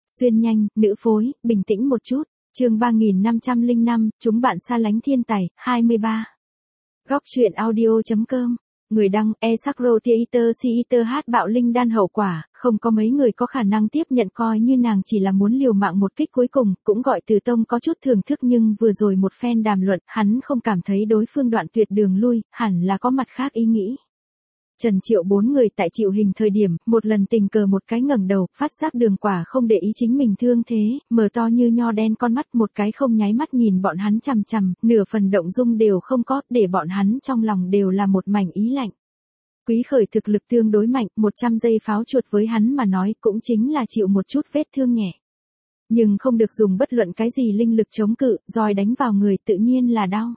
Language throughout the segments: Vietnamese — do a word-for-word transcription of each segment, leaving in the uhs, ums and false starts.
Xuyên nhanh, nữ phối, bình tĩnh một chút. Chương ba nghìn năm trăm lẻ năm, chúng bạn xa lánh thiên tài, hai mươi ba. Góc truyện audio.com. Người đăng, Esakro Theater Theater hát bạo linh đan hậu quả, không có mấy người có khả năng tiếp nhận, coi như nàng chỉ là muốn liều mạng một kích cuối cùng, cũng gọi Từ Tông có chút thưởng thức, nhưng vừa rồi một phen đàm luận, hắn không cảm thấy đối phương đoạn tuyệt đường lui, hẳn là có mặt khác ý nghĩ. Trần Triệu bốn người tại chịu hình thời điểm, một lần tình cờ một cái ngẩng đầu, phát giác Đường Quả không để ý chính mình thương thế, mở to như nho đen con mắt một cái không nháy mắt nhìn bọn hắn chằm chằm, nửa phần động dung đều không có, để bọn hắn trong lòng đều là một mảnh ý lạnh. Quý Khởi thực lực tương đối mạnh, một trăm giây pháo chuột với hắn mà nói cũng chính là chịu một chút vết thương nhẹ. Nhưng không được dùng bất luận cái gì linh lực chống cự, roi đánh vào người tự nhiên là đau.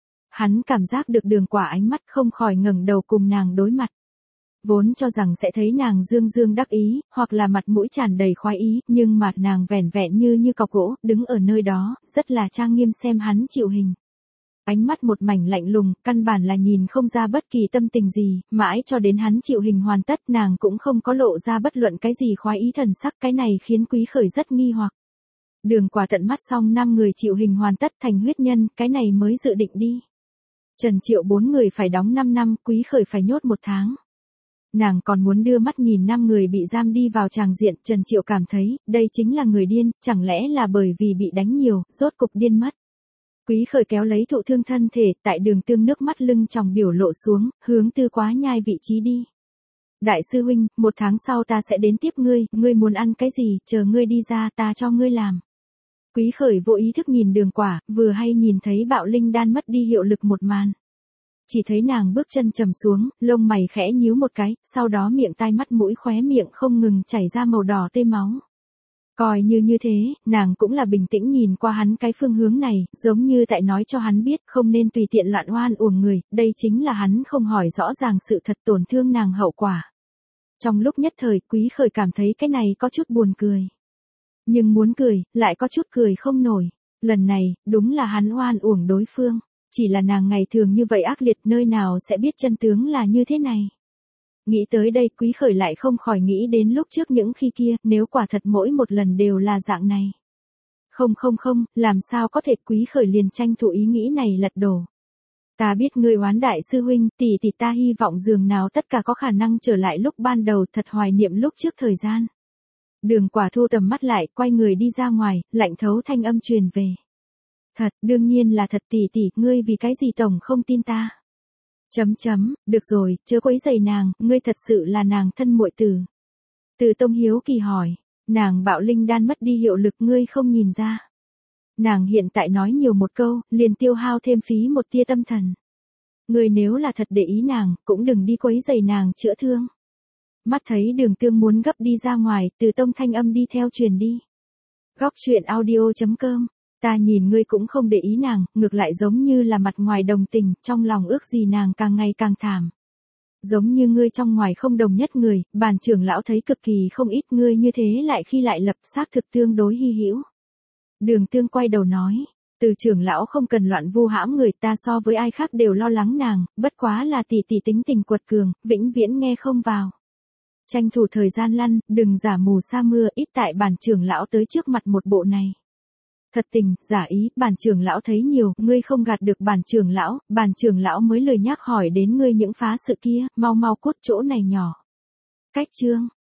Hắn cảm giác được Đường Quả ánh mắt, không khỏi ngẩng đầu cùng nàng đối mặt. Vốn cho rằng sẽ thấy nàng dương dương đắc ý, hoặc là mặt mũi tràn đầy khoái ý, nhưng mặt nàng vẻn vẹn như như cọc gỗ, đứng ở nơi đó, rất là trang nghiêm xem hắn chịu hình. Ánh mắt một mảnh lạnh lùng, căn bản là nhìn không ra bất kỳ tâm tình gì, mãi cho đến hắn chịu hình hoàn tất nàng cũng không có lộ ra bất luận cái gì khoái ý thần sắc, cái này khiến Quý Khởi rất nghi hoặc. Đường Quả tận mắt xong năm người chịu hình hoàn tất thành huyết nhân, cái này mới dự định đi. Trần Triệu bốn người phải đóng năm năm, Quý Khởi phải nhốt một tháng. Nàng còn muốn đưa mắt nhìn năm người bị giam đi vào tràng diện, Trần Triệu cảm thấy, đây chính là người điên, chẳng lẽ là bởi vì bị đánh nhiều, rốt cục điên mất. Quý Khởi kéo lấy thụ thương thân thể, tại Đường Tương nước mắt lưng tròng biểu lộ xuống, hướng Tư Quá Nhai vị trí đi. Đại sư huynh, một tháng sau ta sẽ đến tiếp ngươi, ngươi muốn ăn cái gì, chờ ngươi đi ra ta cho ngươi làm. Quý Khởi vô ý thức nhìn Đường Quả, vừa hay nhìn thấy bạo linh đan mất đi hiệu lực một màn. Chỉ thấy nàng bước chân trầm xuống, lông mày khẽ nhíu một cái, sau đó miệng tai mắt mũi khóe miệng không ngừng chảy ra màu đỏ tê máu. Coi như như thế, nàng cũng là bình tĩnh nhìn qua hắn cái phương hướng này, giống như tại nói cho hắn biết không nên tùy tiện loạn oan uổng người, đây chính là hắn không hỏi rõ ràng sự thật tổn thương nàng hậu quả. Trong lúc nhất thời, Quý Khởi cảm thấy cái này có chút buồn cười. Nhưng muốn cười, lại có chút cười không nổi. Lần này, đúng là hắn oan uổng đối phương. Chỉ là nàng ngày thường như vậy ác liệt, nơi nào sẽ biết chân tướng là như thế này. Nghĩ tới đây, Quý Khởi lại không khỏi nghĩ đến lúc trước những khi kia, nếu quả thật mỗi một lần đều là dạng này. Không không không, làm sao có thể. Quý Khởi liền tranh thủ ý nghĩ này lật đổ. Ta biết ngươi oán đại sư huynh, tỷ tỷ ta hy vọng dường nào tất cả có khả năng trở lại lúc ban đầu, thật hoài niệm lúc trước thời gian. Đường Quả thu tầm mắt lại, quay người đi ra ngoài, lạnh thấu thanh âm truyền về. Thật, đương nhiên là thật tỷ tỷ, ngươi vì cái gì tổng không tin ta. Chấm chấm, được rồi, chớ quấy rầy nàng, ngươi thật sự là nàng thân muội tử. Từ Tông hiếu kỳ hỏi, nàng bạo linh đan mất đi hiệu lực ngươi không nhìn ra. Nàng hiện tại nói nhiều một câu, liền tiêu hao thêm phí một tia tâm thần. Ngươi nếu là thật để ý nàng, cũng đừng đi quấy rầy nàng chữa thương. Mắt thấy Đường Tương muốn gấp đi ra ngoài, Từ Tông thanh âm đi theo truyền đi. Góc truyện audio.com. Ta nhìn ngươi cũng không để ý nàng, ngược lại giống như là mặt ngoài đồng tình, trong lòng ước gì nàng càng ngày càng thảm. Giống như ngươi trong ngoài không đồng nhất người, Bàn trưởng lão thấy cực kỳ không ít, ngươi như thế lại khi lại lập, xác thực tương đối hy hữu. Đường Tương quay đầu nói, Từ trưởng lão không cần loạn vu hãm người, ta so với ai khác đều lo lắng nàng, bất quá là tỷ tỷ tính tình quật cường, vĩnh viễn nghe không vào. Tranh thủ thời gian lăn, đừng giả mù sa mưa, ít tại Bàn trưởng lão tới trước mặt một bộ này. Thật tình, giả ý, Bàn trưởng lão thấy nhiều, ngươi không gạt được Bàn trưởng lão, Bàn trưởng lão mới lời nhắc hỏi đến ngươi những phá sự kia, mau mau cút chỗ này nhỏ. Cách chương.